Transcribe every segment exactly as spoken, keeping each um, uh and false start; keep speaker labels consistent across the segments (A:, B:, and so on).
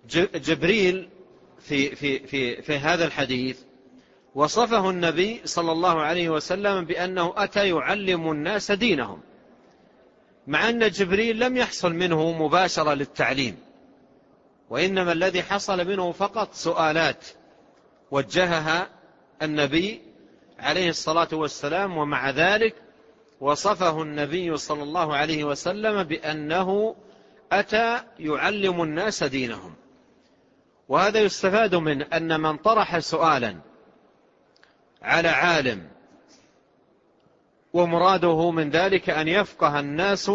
A: جبريل في, في, في, في هذا الحديث وصفه النبي صلى الله عليه وسلم بأنه أتى يعلم الناس دينهم، مع أن جبريل لم يحصل منه مباشرة للتعليم، وإنما الذي حصل منه فقط سؤالات وجهها النبي عليه الصلاة والسلام، ومع ذلك وصفه النبي صلى الله عليه وسلم بأنه أتى يعلم الناس دينهم. وهذا يستفاد من أن من طرح سؤالا على عالم ومراده من ذلك أن يفقه الناس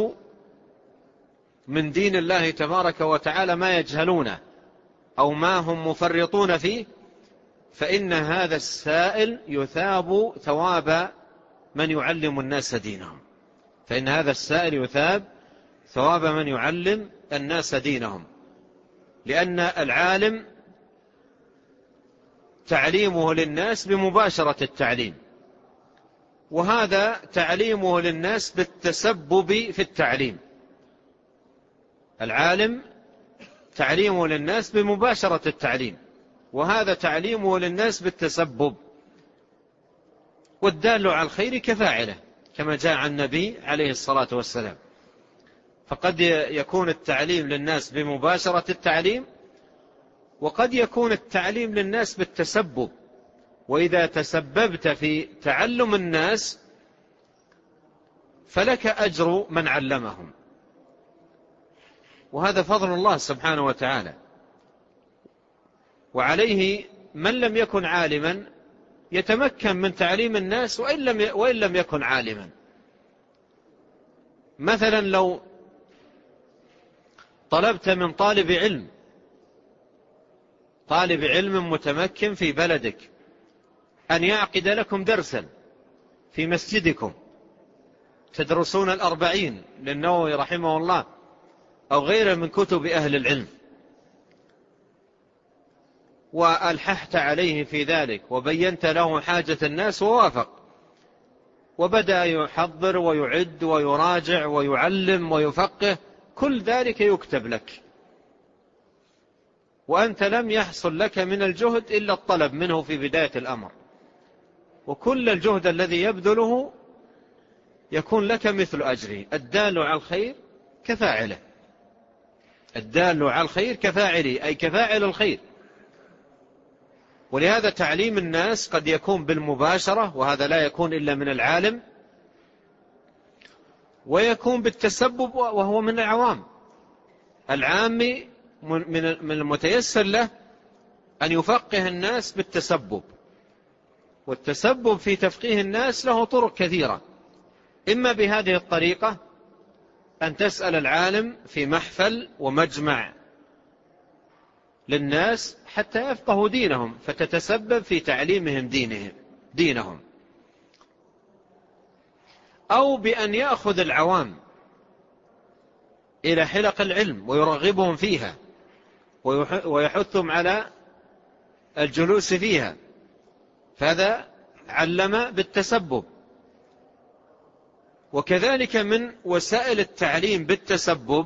A: من دين الله تبارك وتعالى ما يجهلونه أو ما هم مفرطون فيه، فإن هذا السائل يثاب ثواب من يعلم الناس دينهم، فإن هذا السائل يثاب ثواب من يعلم الناس دينهم، لأن العالم تعليمه للناس بمباشرة التعليم، وهذا تعليمه للناس بالتسبب في التعليم. العالم تعليمه للناس بمباشرة التعليم، وهذا تعليمه للناس بالتسبب، والدال على الخير كفاعله كما جاء عن النبي عليه الصلاة والسلام. فقد يكون التعليم للناس بمباشرة التعليم، وقد يكون التعليم للناس بالتسبب، وإذا تسببت في تعلم الناس فلك أجر من علمهم، وهذا فضل الله سبحانه وتعالى. وعليه من لم يكن عالما يتمكن من تعليم الناس وإن لم وإن لم يكن عالما. مثلا لو طلبت من طالب علم طالب علم متمكن في بلدك أن يعقد لكم درسا في مسجدكم تدرسون الأربعين للنووي رحمه الله أو غيره من كتب أهل العلم، وألححت عليه في ذلك وبينت له حاجة الناس ووافق، وبدأ يحضر ويعد ويراجع ويعلم ويفقه، كل ذلك يكتب لك، وأنت لم يحصل لك من الجهد إلا الطلب منه في بداية الأمر، وكل الجهد الذي يبذله يكون لك مثل أجره. الدال على الخير كفاعله، الدال على الخير كفاعله، أي كفاعل الخير. ولهذا تعليم الناس قد يكون بالمباشرة، وهذا لا يكون إلا من العالم، ويكون بالتسبب وهو من العوام. العامي من المتيسر له أن يفقه الناس بالتسبب، والتسبب في تفقيه الناس له طرق كثيرة، إما بهذه الطريقة أن تسأل العالم في محفل ومجمع للناس حتى يفقهوا دينهم فتتسبب في تعليمهم دينهم دينهم أو بأن يأخذ العوام إلى حلق العلم ويرغبهم فيها ويحثهم على الجلوس فيها، فهذا علم بالتسبب. وكذلك من وسائل التعليم بالتسبب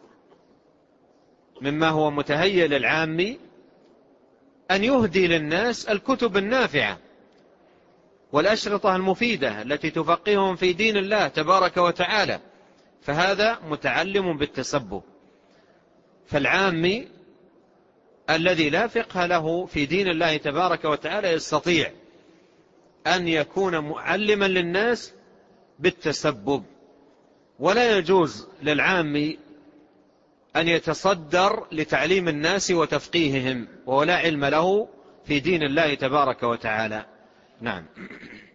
A: مما هو متهيئ للعامي أن يهدي للناس الكتب النافعة والأشرطة المفيدة التي تفقههم في دين الله تبارك وتعالى، فهذا متعلم بالتسبب. فالعامي الذي لا فقه له في دين الله تبارك وتعالى يستطيع أن يكون معلما للناس بالتسبب، ولا يجوز للعامي أن يتصدر لتعليم الناس وتفقيههم وهو لا علم له في دين الله تبارك وتعالى. نعم.